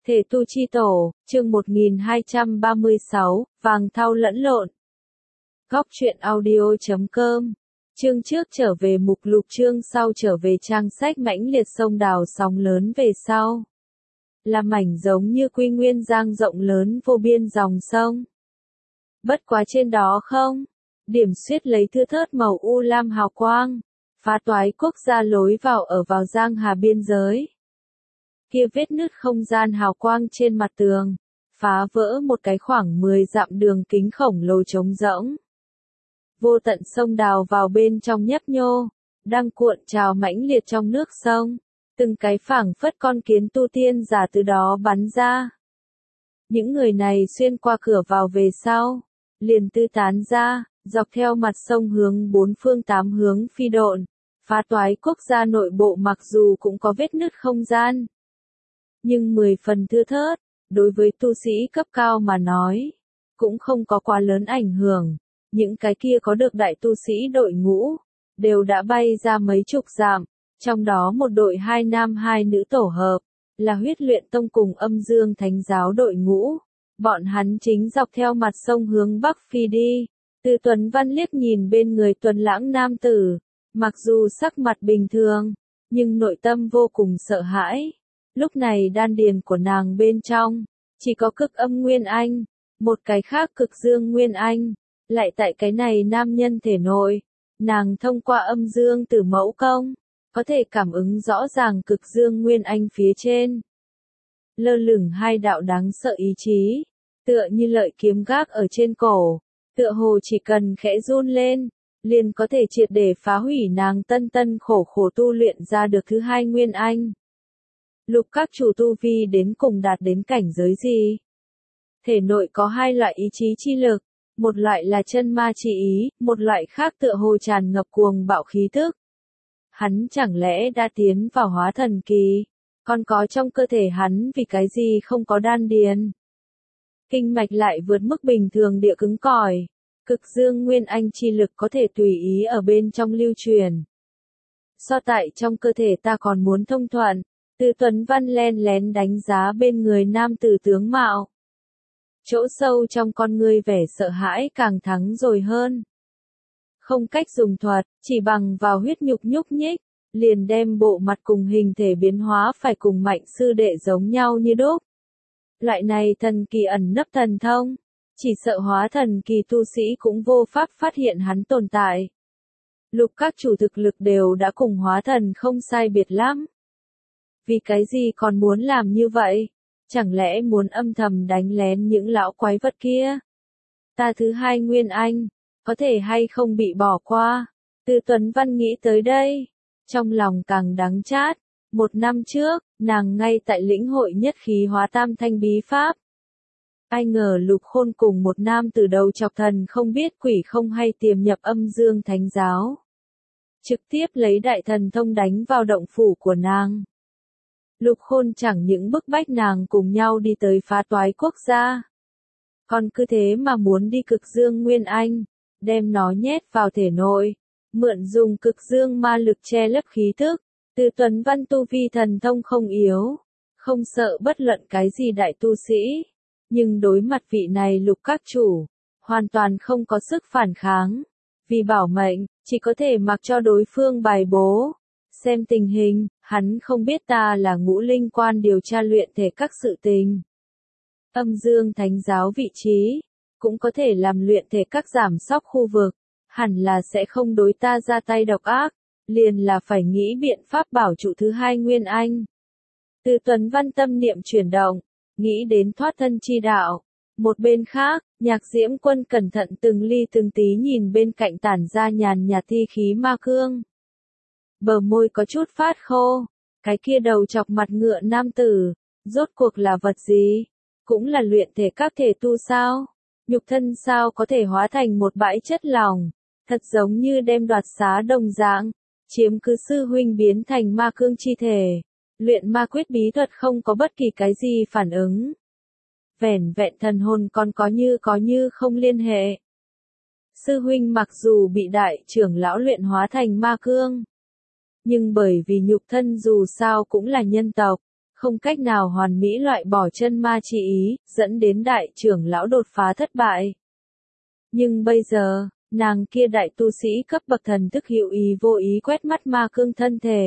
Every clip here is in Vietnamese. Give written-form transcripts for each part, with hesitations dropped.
Thể tu chi tổ, chương 1236, vàng thau lẫn lộn. Góc truyện audio.com. Chương trước trở về mục lục, chương sau trở về trang sách mãnh liệt sông đào sóng lớn về sau. Là mảnh giống như quy nguyên giang rộng lớn vô biên dòng sông. Bất quá trên đó không, điểm xuyết lấy thưa thớt màu u lam hào quang, phá toái quốc gia lối vào ở vào giang hà biên giới. Kia vết nứt không gian hào quang trên mặt tường, phá vỡ một cái khoảng 10 dặm đường kính khổng lồ trống rỗng. Vô tận sông đào vào bên trong nhấp nhô, đang cuộn trào mãnh liệt trong nước sông, từng cái phảng phất con kiến tu tiên giả từ đó bắn ra. Những người này xuyên qua cửa vào về sau, liền tư tán ra, dọc theo mặt sông hướng bốn phương tám hướng phi độn, phá toái quốc gia nội bộ mặc dù cũng có vết nứt không gian, nhưng 10 phần thưa thớt, đối với tu sĩ cấp cao mà nói, cũng không có quá lớn ảnh hưởng. Những cái kia có được đại tu sĩ đội ngũ, đều đã bay ra mấy chục dặm, trong đó một đội 2 nam 2 nữ tổ hợp, là huyết luyện tông cùng âm dương thánh giáo đội ngũ. Bọn hắn chính dọc theo mặt sông hướng bắc phi đi. Từ Tuấn Văn liếc nhìn bên người Tuấn Lãng nam tử, mặc dù sắc mặt bình thường, nhưng nội tâm vô cùng sợ hãi. Lúc này đan điền của nàng bên trong, chỉ có cực âm nguyên anh, một cái khác cực dương nguyên anh, lại tại cái này nam nhân thể nội, nàng thông qua âm dương tử mẫu công, có thể cảm ứng rõ ràng cực dương nguyên anh phía trên. Lơ lửng hai đạo đáng sợ ý chí, tựa như lợi kiếm gác ở trên cổ, tựa hồ chỉ cần khẽ run lên, liền có thể triệt để phá hủy nàng tân tân khổ khổ tu luyện ra được thứ hai nguyên anh. Lục các chủ tu vi đến cùng đạt đến cảnh giới gì? Thể nội có hai loại ý chí chi lực, một loại là chân ma chi ý, một loại khác tựa hồ tràn ngập cuồng bạo khí tức. Hắn chẳng lẽ đã tiến vào hóa thần kỳ, còn có trong cơ thể hắn vì cái gì không có đan điền? Kinh mạch lại vượt mức bình thường địa cứng cỏi, cực dương nguyên anh chi lực có thể tùy ý ở bên trong lưu truyền. So tại trong cơ thể ta còn muốn thông thuận. Từ Tuấn Văn len lén đánh giá bên người nam tử tướng mạo. Chỗ sâu trong con ngươi vẻ sợ hãi càng thắng rồi hơn. Không cách dùng thuật, chỉ bằng vào huyết nhục nhúc nhích, liền đem bộ mặt cùng hình thể biến hóa phải cùng Mạnh sư đệ giống nhau như đúc. Loại này thần kỳ ẩn nấp thần thông, chỉ sợ hóa thần kỳ tu sĩ cũng vô pháp phát hiện hắn tồn tại. Lục các chủ thực lực đều đã cùng hóa thần không sai biệt lắm. Vì cái gì còn muốn làm như vậy? Chẳng lẽ muốn âm thầm đánh lén những lão quái vật kia? Ta thứ hai nguyên anh, có thể hay không bị bỏ qua? Từ Tuấn Văn nghĩ tới đây, trong lòng càng đắng chát. 1 năm trước, nàng ngay tại lĩnh hội nhất khí hóa tam thanh bí pháp. Ai ngờ Lục Khôn cùng một nam từ đầu chọc thần không biết quỷ không hay tiềm nhập âm dương thánh giáo. Trực tiếp lấy đại thần thông đánh vào động phủ của nàng. Lục Khôn chẳng những bức bách nàng cùng nhau đi tới phá toái quốc gia, còn cứ thế mà muốn đi cực dương nguyên anh, đem nó nhét vào thể nội, mượn dùng cực dương ma lực che lấp khí thức. Từ Tuấn Văn tu vi thần thông không yếu, không sợ bất luận cái gì đại tu sĩ, nhưng đối mặt vị này lục các chủ, hoàn toàn không có sức phản kháng. Vì bảo mệnh, chỉ có thể mặc cho đối phương bài bố. Xem tình hình, hắn không biết ta là ngũ linh quan điều tra luyện thể các sự tình. Âm dương thánh giáo vị trí, cũng có thể làm luyện thể các giảm sóc khu vực, hẳn là sẽ không đối ta ra tay độc ác, liền là phải nghĩ biện pháp bảo trụ thứ hai nguyên anh. Từ Tuấn Văn tâm niệm chuyển động, nghĩ đến thoát thân chi đạo. Một bên khác, Nhạc Diễm Quân cẩn thận từng ly từng tí nhìn bên cạnh tản ra nhàn nhạt thi khí ma cương. Bờ môi có chút phát khô, cái kia đầu chọc mặt ngựa nam tử, rốt cuộc là vật gì? Cũng là luyện thể các thể tu sao? Nhục thân sao có thể hóa thành một bãi chất lỏng, thật giống như đem đoạt xá đồng dạng, chiếm cứ sư huynh biến thành ma cương chi thể. Luyện ma quyết bí thuật không có bất kỳ cái gì phản ứng. Vẻn vẹn thần hồn còn có như không liên hệ. Sư huynh mặc dù bị đại trưởng lão luyện hóa thành ma cương, nhưng bởi vì nhục thân dù sao cũng là nhân tộc, không cách nào hoàn mỹ loại bỏ chân ma chi ý, dẫn đến đại trưởng lão đột phá thất bại. Nhưng bây giờ, nàng kia đại tu sĩ cấp bậc thần thức hữu ý vô ý quét mắt ma cương thân thể.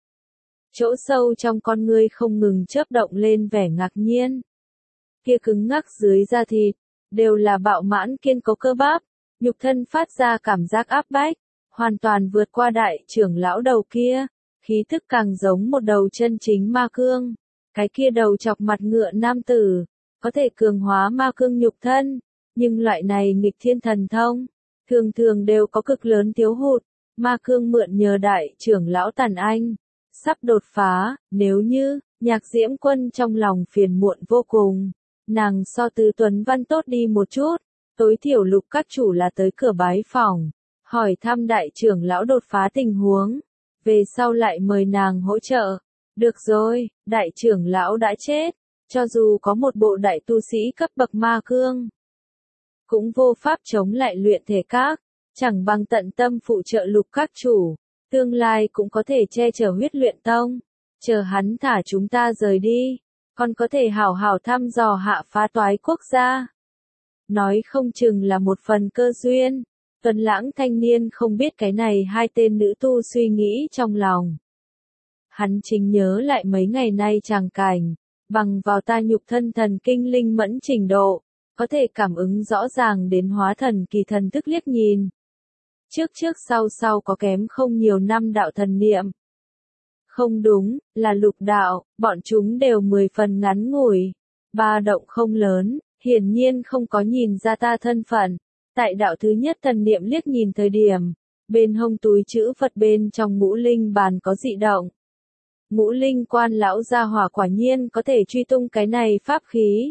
Chỗ sâu trong con ngươi không ngừng chớp động lên vẻ ngạc nhiên. Kia cứng ngắc dưới da thịt, đều là bạo mãn kiên cố cơ bắp, nhục thân phát ra cảm giác áp bách, hoàn toàn vượt qua đại trưởng lão đầu kia, khí thức càng giống một đầu chân chính ma cương. Cái kia đầu chọc mặt ngựa nam tử, có thể cường hóa ma cương nhục thân, nhưng loại này nghịch thiên thần thông, thường thường đều có cực lớn thiếu hụt, ma cương mượn nhờ đại trưởng lão Tần Anh, sắp đột phá, nếu như, Nhạc Diễm Quân trong lòng phiền muộn vô cùng, nàng so Từ Tuấn Văn tốt đi một chút, tối thiểu Lục các chủ là tới cửa bái phỏng, hỏi thăm đại trưởng lão đột phá tình huống, về sau lại mời nàng hỗ trợ. Được rồi, đại trưởng lão đã chết, cho dù có một bộ đại tu sĩ cấp bậc ma cương, cũng vô pháp chống lại luyện thể các, chẳng bằng tận tâm phụ trợ Lục các chủ, tương lai cũng có thể che chở huyết luyện tông, chờ hắn thả chúng ta rời đi, còn có thể hảo hảo thăm dò hạ phá toái quốc gia. Nói không chừng là một phần cơ duyên, Tuấn Lãng thanh niên không biết cái này hai tên nữ tu suy nghĩ trong lòng. Hắn chính nhớ lại mấy ngày nay tràng cảnh, bằng vào ta nhục thân thần kinh linh mẫn trình độ, có thể cảm ứng rõ ràng đến hóa thần kỳ thần thức liếc nhìn. Trước sau có kém không nhiều năm đạo thần niệm. Không đúng, là lục đạo, bọn chúng đều 10 phần ngắn ngủi. Ba động không lớn, hiển nhiên không có nhìn ra ta thân phận. Tại đạo thứ nhất thần niệm liếc nhìn thời điểm, bên hông túi chữ Phật bên trong ngũ linh bàn có dị động. Ngũ linh quan lão gia hỏa quả nhiên có thể truy tung cái này pháp khí.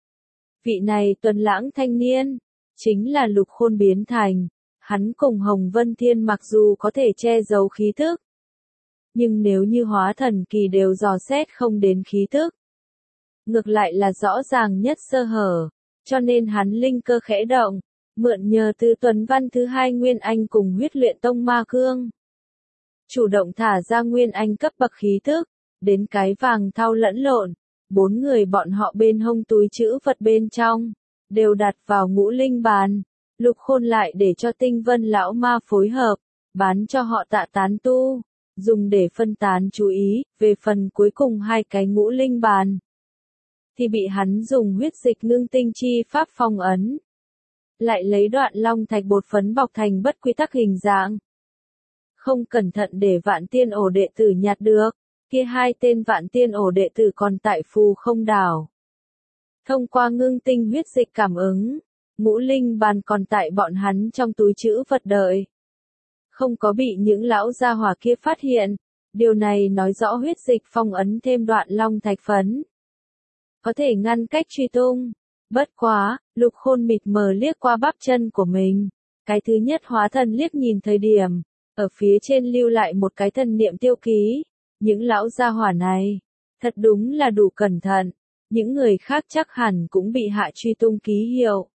Vị này Tuấn Lãng thanh niên, chính là Lục Khôn biến thành. Hắn cùng Hồng Vân Thiên mặc dù có thể che giấu khí thức, nhưng nếu như hóa thần kỳ đều dò xét không đến khí thức, ngược lại là rõ ràng nhất sơ hở, cho nên hắn linh cơ khẽ động, mượn nhờ Từ Tuấn Văn thứ hai Nguyên Anh cùng huyết luyện tông ma cương, chủ động thả ra Nguyên Anh cấp bậc khí thức, đến cái vàng thau lẫn lộn, 4 người bọn họ bên hông túi chữ Phật bên trong, đều đặt vào ngũ linh bàn. Lục Khôn lại để cho Tinh Vân lão ma phối hợp, bán cho họ Tạ tán tu, dùng để phân tán chú ý, về phần cuối cùng hai cái ngũ linh bàn, thì bị hắn dùng huyết dịch ngưng tinh chi pháp phong ấn. Lại lấy đoạn long thạch bột phấn bọc thành bất quy tắc hình dạng. Không cẩn thận để Vạn Tiên ổ đệ tử nhặt được, kia hai tên Vạn Tiên ổ đệ tử còn tại Phù Không đảo. Thông qua ngưng tinh huyết dịch cảm ứng, ngũ linh bàn còn tại bọn hắn trong túi chữ Phật đợi. Không có bị những lão gia hỏa kia phát hiện, điều này nói rõ huyết dịch phong ấn thêm đoạn long thạch phấn. Có thể ngăn cách truy tung. Bất quá, Lục Khôn mịt mờ liếc qua bắp chân của mình. Cái thứ nhất hóa thần liếc nhìn thời điểm, ở phía trên lưu lại một cái thần niệm tiêu ký. Những lão gia hỏa này, thật đúng là đủ cẩn thận. Những người khác chắc hẳn cũng bị hạ truy tung ký hiệu.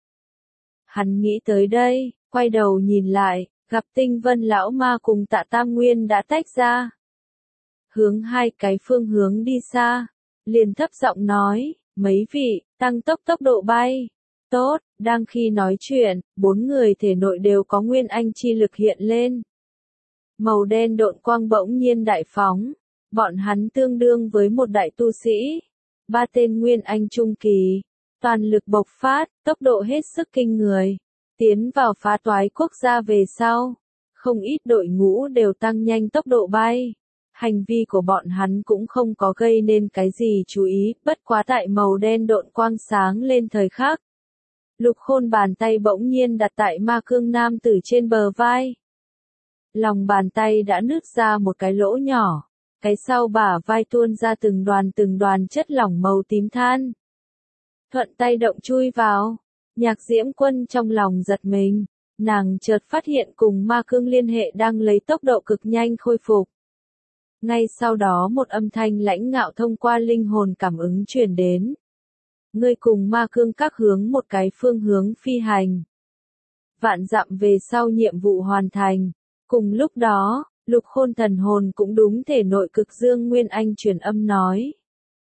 Hắn nghĩ tới đây, quay đầu nhìn lại, gặp Tinh Vân lão ma cùng Tạ Tam Nguyên đã tách ra. Hướng hai cái phương hướng đi xa, liền thấp giọng nói, mấy vị, tăng tốc độ bay. Tốt, đang khi nói chuyện, 4 người thể nội đều có Nguyên Anh chi lực hiện lên. Màu đen độn quang bỗng nhiên đại phóng, bọn hắn tương đương với một đại tu sĩ. 3 tên Nguyên Anh trung kỳ, toàn lực bộc phát, tốc độ hết sức kinh người. Tiến vào phá toái quốc gia về sau, không ít đội ngũ đều tăng nhanh tốc độ bay. Hành vi của bọn hắn cũng không có gây nên cái gì chú ý, bất quá tại màu đen độn quang sáng lên thời khắc. Lục Khôn bàn tay bỗng nhiên đặt tại ma cương nam tử trên bờ vai. Lòng bàn tay đã nứt ra một cái lỗ nhỏ, cái sau bả vai tuôn ra từng đoàn chất lỏng màu tím than. Thuận tay động chui vào. Nhạc Diễm Quân trong lòng giật mình, nàng chợt phát hiện cùng ma cương liên hệ đang lấy tốc độ cực nhanh khôi phục. Ngay sau đó một âm thanh lãnh ngạo thông qua linh hồn cảm ứng truyền đến. Ngươi cùng ma cương các hướng một cái phương hướng phi hành. Vạn dặm về sau nhiệm vụ hoàn thành. Cùng lúc đó, Lục Khôn thần hồn cũng đúng thể nội cực dương Nguyên Anh truyền âm nói.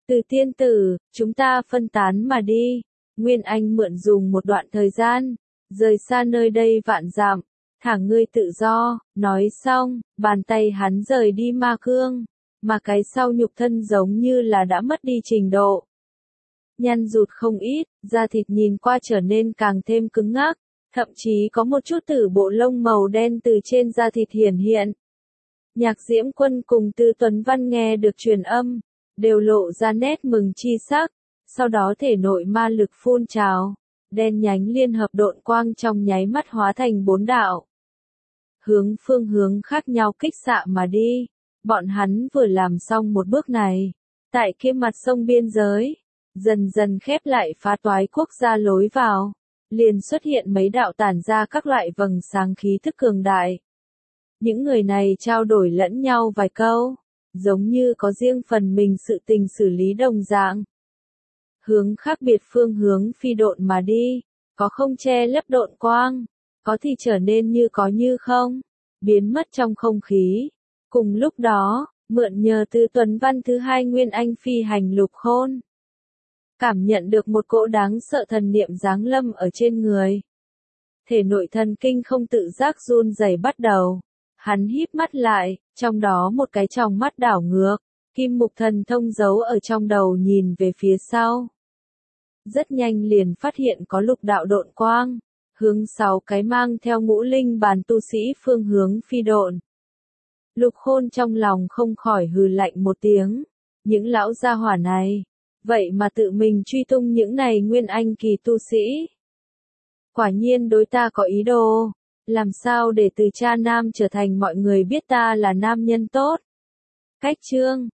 Từ tiên tử, chúng ta phân tán mà đi. Nguyên Anh mượn dùng một đoạn thời gian, rời xa nơi đây vạn dặm, thả ngươi tự do. Nói xong, bàn tay hắn rời đi ma cương, mà cái sau nhục thân giống như là đã mất đi trình độ. Nhăn rụt không ít, da thịt nhìn qua trở nên càng thêm cứng ngắc, thậm chí có một chút tử bộ lông màu đen từ trên da thịt hiển hiện. Nhạc Diễm Quân cùng Tư Tuấn Văn nghe được truyền âm, đều lộ ra nét mừng chi sắc, sau đó thể nội ma lực phun trào, đen nhánh liên hợp độn quang trong nháy mắt hóa thành 4 đạo. Phương hướng khác nhau kích xạ mà đi, bọn hắn vừa làm xong một bước này, tại kia mặt sông biên giới, dần dần khép lại phá toái quốc gia lối vào, liền xuất hiện mấy đạo tản ra các loại vầng sáng khí thức cường đại. Những người này trao đổi lẫn nhau vài câu, giống như có riêng phần mình sự tình xử lý đồng dạng. Hướng khác biệt phương hướng phi độn mà đi, có không che lấp độn quang, có thì trở nên như có như không, biến mất trong không khí. Cùng lúc đó, mượn nhờ Tư Tuấn Văn thứ hai Nguyên Anh phi hành lục khôn, cảm nhận được một cỗ đáng sợ thần niệm giáng lâm ở trên người. Thể nội thần kinh không tự giác run rẩy bắt đầu. Hắn híp mắt lại, trong đó một cái tròng mắt đảo ngược, kim mục thần thông giấu ở trong đầu nhìn về phía sau. Rất nhanh liền phát hiện có lục đạo độn quang, hướng 6 cái mang theo ngũ linh bàn tu sĩ phương hướng phi độn. Lục khôn trong lòng không khỏi hừ lạnh một tiếng, những lão gia hỏa này, vậy mà tự mình truy tung những này nguyên anh kỳ tu sĩ. Quả nhiên đối ta có ý đồ. Làm sao để từ cha nam trở thành mọi người biết ta là nam nhân tốt? Cách chương